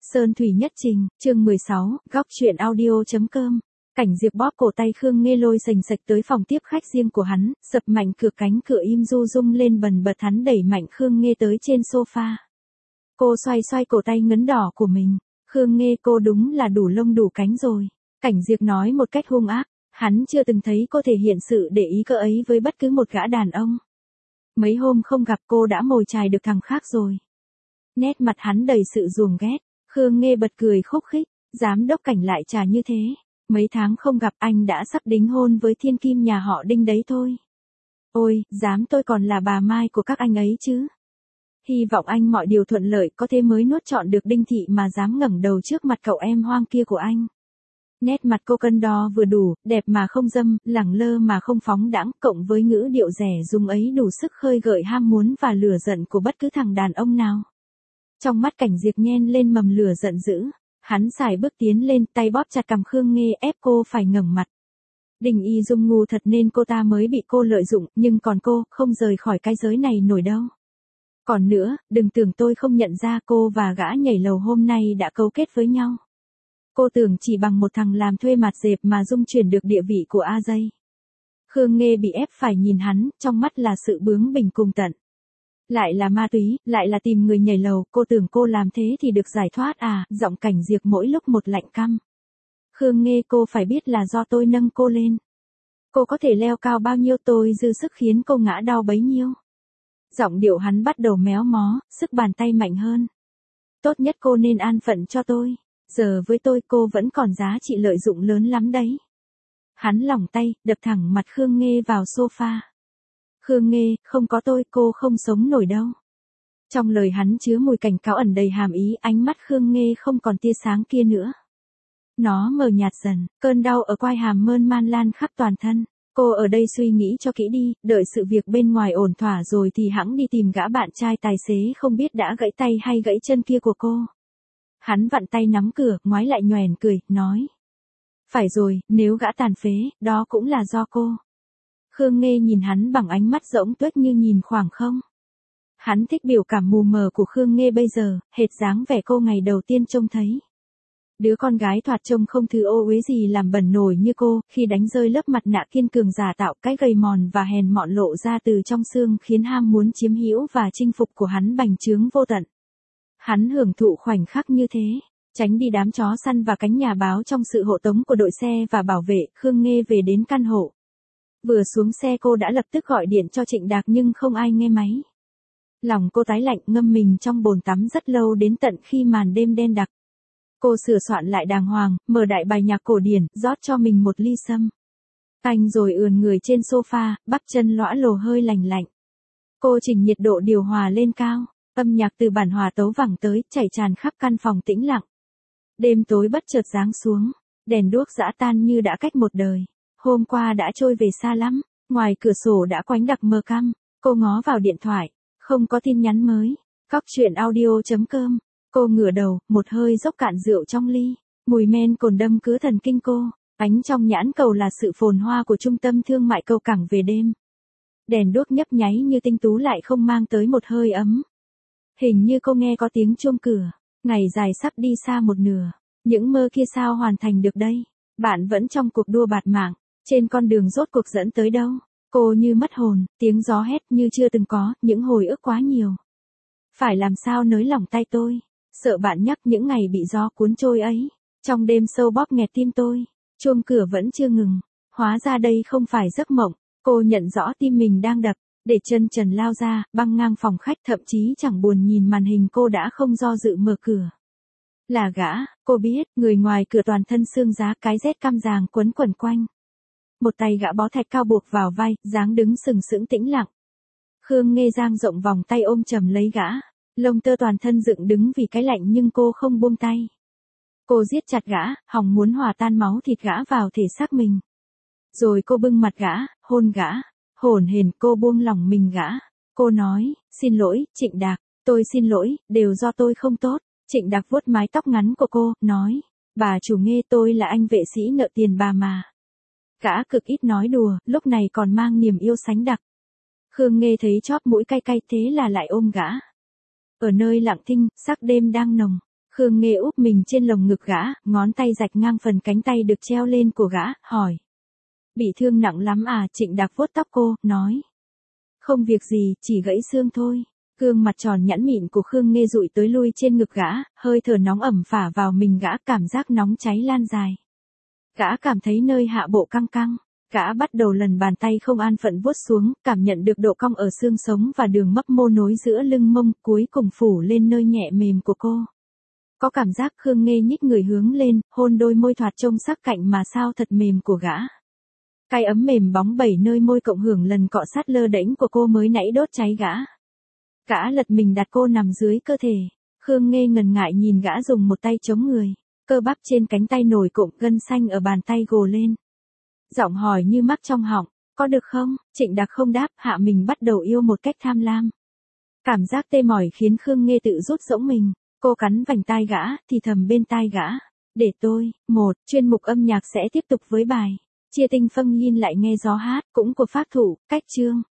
Sơn Thủy Nhất Trình, chương 16, góc truyện audio.com. Cảnh Diệp bóp cổ tay Khương Nghê lôi sành sạch tới phòng tiếp khách riêng của hắn, sập mạnh cửa, cánh cửa im du rung lên bần bật, hắn đẩy mạnh Khương Nghê tới trên sofa. Cô xoay xoay cổ tay ngấn đỏ của mình. Khương Nghê, cô đúng là đủ lông đủ cánh rồi. Cảnh Diệp nói một cách hung ác, hắn chưa từng thấy cô thể hiện sự để ý cỡ ấy với bất cứ một gã đàn ông. Mấy hôm không gặp cô đã mồi chài được thằng khác rồi. Nét mặt hắn đầy sự ruồng ghét. Khương Nghê bật cười khúc khích, giám đốc Cảnh lại trả như thế. Mấy tháng không gặp anh đã sắp đính hôn với thiên kim nhà họ Đinh đấy thôi. Ôi, tôi còn là bà Mai của các anh ấy chứ. Hy vọng anh mọi điều thuận lợi, có thế mới nuốt trọn được Đinh Thị mà dám ngẩng đầu trước mặt cậu em hoang kia của anh. Nét mặt cô cân đo vừa đủ, đẹp mà không dâm, lẳng lơ mà không phóng đãng, cộng với ngữ điệu rẻ rúng ấy đủ sức khơi gợi ham muốn và lửa giận của bất cứ thằng đàn ông nào. Trong mắt Cảnh Diệp nhen lên mầm lửa giận dữ, hắn sải bước tiến lên, tay bóp chặt cằm Khương Nghê ép cô phải ngẩng mặt. Đình Y Dung ngu thật nên cô ta mới bị cô lợi dụng, nhưng còn cô, không rời khỏi cái giới này nổi đâu. Còn nữa, đừng tưởng tôi không nhận ra cô và gã nhảy lầu hôm nay đã cấu kết với nhau. Cô tưởng chỉ bằng một thằng làm thuê mặt dẹp mà dung chuyển được địa vị của A Dây. Khương Nghê bị ép phải nhìn hắn, trong mắt là sự bướng bỉnh cùng tận. Lại là ma túy, lại là tìm người nhảy lầu, cô tưởng cô làm thế thì được giải thoát à, giọng Cảnh Diệp mỗi lúc một lạnh căm. Khương Nghê, cô phải biết là do tôi nâng cô lên. Cô có thể leo cao bao nhiêu tôi dư sức khiến cô ngã đau bấy nhiêu. Giọng điệu hắn bắt đầu méo mó, sức bàn tay mạnh hơn. Tốt nhất cô nên an phận cho tôi. Giờ với tôi cô vẫn còn giá trị lợi dụng lớn lắm đấy. Hắn lỏng tay, đập thẳng mặt Khương Nghê vào sofa. Khương Nghê, không có tôi cô không sống nổi đâu. Trong lời hắn chứa mùi cảnh cáo ẩn đầy hàm ý, ánh mắt Khương Nghê không còn tia sáng kia nữa. Nó mờ nhạt dần, cơn đau ở quai hàm mơn man lan khắp toàn thân. Cô ở đây suy nghĩ cho kỹ đi, đợi sự việc bên ngoài ổn thỏa rồi thì hẵng đi tìm gã bạn trai tài xế không biết đã gãy tay hay gãy chân kia của cô. Hắn vặn tay nắm cửa, ngoái lại nhoẻn cười, nói. Phải rồi, nếu gã tàn phế, đó cũng là do cô. Khương Nghê nhìn hắn bằng ánh mắt rỗng tuếch như nhìn khoảng không. Hắn thích biểu cảm mù mờ của Khương Nghê bây giờ, hệt dáng vẻ cô ngày đầu tiên trông thấy. Đứa con gái thoạt trông không thứ ô uế gì làm bẩn nổi như cô, khi đánh rơi lớp mặt nạ kiên cường giả tạo, cái gầy mòn và hèn mọn lộ ra từ trong xương khiến ham muốn chiếm hữu và chinh phục của hắn bành trướng vô tận. Hắn hưởng thụ khoảnh khắc như thế, tránh đi đám chó săn và cánh nhà báo trong sự hộ tống của đội xe và bảo vệ. Khương Nghê về đến căn hộ. Vừa xuống xe cô đã lập tức gọi điện cho Trịnh Đạc nhưng không ai nghe máy. Lòng cô tái lạnh, ngâm mình trong bồn tắm rất lâu đến tận khi màn đêm đen đặc. Cô sửa soạn lại đàng hoàng, mở đại bài nhạc cổ điển, rót cho mình một ly sâm. Anh rồi ườn người trên sofa, bắp chân lõa lồ hơi lành lạnh. Cô chỉnh nhiệt độ điều hòa lên cao, âm nhạc từ bản hòa tấu vẳng tới, chảy tràn khắp căn phòng tĩnh lặng. Đêm tối bất chợt giáng xuống, đèn đuốc giã tan như đã cách một đời. Hôm qua đã trôi về xa lắm, ngoài cửa sổ đã quánh đặc mờ căm. Cô ngó vào điện thoại, không có tin nhắn mới. Góc truyện audio.com. Cô ngửa đầu, một hơi dốc cạn rượu trong ly. Mùi men cồn đâm cứ thần kinh cô. Ánh trong nhãn cầu là sự phồn hoa của trung tâm thương mại cầu cảng về đêm. Đèn đuốc nhấp nháy như tinh tú lại không mang tới một hơi ấm. Hình như cô nghe có tiếng chuông cửa. Ngày dài sắp đi xa một nửa. Những mơ kia sao hoàn thành được đây? Bạn vẫn trong cuộc đua bạt mạng. Trên con đường rốt cuộc dẫn tới đâu? Cô như mất hồn, tiếng gió hét như chưa từng có, những hồi ức quá nhiều. Phải làm sao nới lỏng tay tôi? Sợ bạn nhắc những ngày bị gió cuốn trôi ấy. Trong đêm sâu bóp nghẹt tim tôi. Chuông cửa vẫn chưa ngừng. Hóa ra đây không phải giấc mộng. Cô nhận rõ tim mình đang đập. Để chân trần lao ra, băng ngang phòng khách, thậm chí chẳng buồn nhìn màn hình, cô đã không do dự mở cửa. Là gã, cô biết, người ngoài cửa toàn thân xương giá, cái rét căm ràng quấn quẩn quanh. Một tay gã bó thạch cao buộc vào vai, dáng đứng sừng sững tĩnh lặng. Khương Nghê dang rộng vòng tay ôm chầm lấy gã, lông tơ toàn thân dựng đứng vì cái lạnh nhưng cô không buông tay. Cô giết chặt gã, hòng muốn hòa tan máu thịt gã vào thể xác mình. Rồi cô bưng mặt gã, hôn gã, hổn hển cô buông lỏng mình gã. Cô nói, xin lỗi, Trịnh Đạc, tôi xin lỗi, đều do tôi không tốt. Trịnh Đạc vuốt mái tóc ngắn của cô, nói, bà chủ Nghê, tôi là anh vệ sĩ nợ tiền bà mà. Gã cực ít nói đùa, lúc này còn mang niềm yêu sánh đặc. Khương Nghê thấy chóp mũi cay cay thế là lại ôm gã. Ở nơi lặng thinh, sắc đêm đang nồng. Khương Nghê úp mình trên lồng ngực gã, ngón tay rạch ngang phần cánh tay được treo lên của gã, hỏi. Bị thương nặng lắm à? Trịnh Đạc vuốt tóc cô, nói. Không việc gì, chỉ gãy xương thôi. Gương mặt tròn nhẵn mịn của Khương Nghê dụi tới lui trên ngực gã, hơi thở nóng ẩm phả vào mình gã, cảm giác nóng cháy lan dài. Gã cảm thấy nơi hạ bộ căng căng. Gã bắt đầu lần bàn tay không an phận vuốt xuống, cảm nhận được độ cong ở xương sống và đường mấp mô nối giữa lưng mông, cuối cùng phủ lên nơi nhẹ mềm của cô. Có cảm giác Khương Nghê nhích người hướng lên, hôn đôi môi thoạt trông sắc cạnh mà sao thật mềm của gã. Cái ấm mềm bóng bẩy nơi môi cộng hưởng lần cọ sát lơ đễnh của cô mới nãy đốt cháy gã. Gã lật mình đặt cô nằm dưới cơ thể. Khương Nghê ngần ngại nhìn gã dùng một tay chống người. Cơ bắp trên cánh tay nổi cộm, gân xanh ở bàn tay gồ lên. Giọng hỏi như mắc trong họng, có được không? Trịnh Đạc không đáp, hạ mình bắt đầu yêu một cách tham lam. Cảm giác tê mỏi khiến Khương Nghê tự rút rỗng mình. Cô cắn vành tai gã, thì thầm bên tai gã. Để tôi, chuyên mục âm nhạc sẽ tiếp tục với bài. Chia tinh phân yin lại nghe gió hát, cũng của Phác Thủ, Cách Chương.